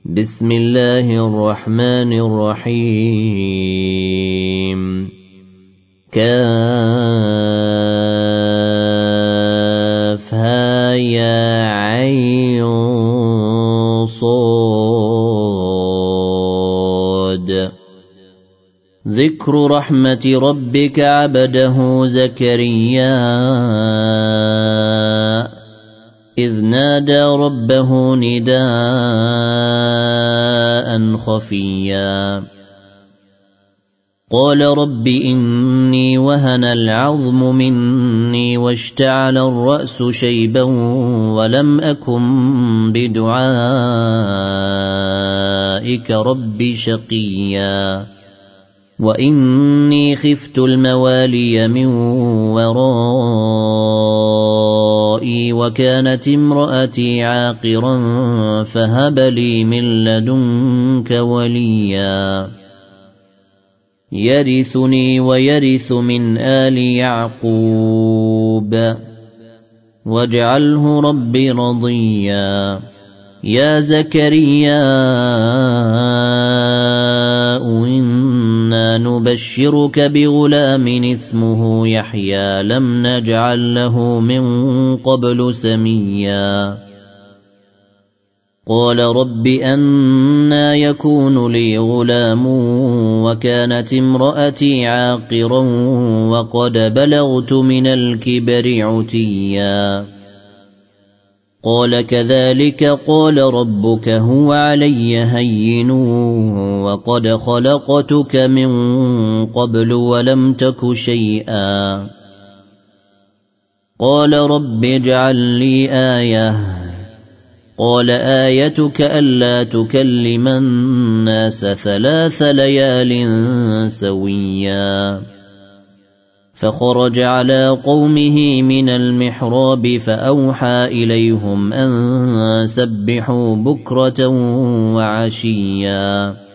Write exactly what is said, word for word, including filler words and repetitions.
بسم الله الرحمن الرحيم كافها يا عين صاد ذكر رحمة ربك عبده زكريا إذ نادى ربه نداء خفيا قال رب إني وهن العظم مني واشتعل الرأس شيبا ولم أكن بدعائك رب شقيا وإني خفت الموالي من ورائي وكانت امرأتي عاقرا فهب لي من لدنك وليا يرثني ويرث من آل يعقوب واجعله ربي رضيا يا زكريا إنا نبشرك بغلام اسمه يحيى لم نجعل له من قبل سميا قال رب أنى يكون لي غلام وكانت امرأتي عاقرا وقد بلغت من الكبر عتيا قال كذلك قال ربك هو علي هين وقد خلقتك من قبل ولم تك شيئا قال رب اجعل لي آية قال آيتك ألا تكلم الناس ثلاث ليال سويا فخرج على قومه من المحراب فأوحى إليهم أن سبحوا بكرة وعشيا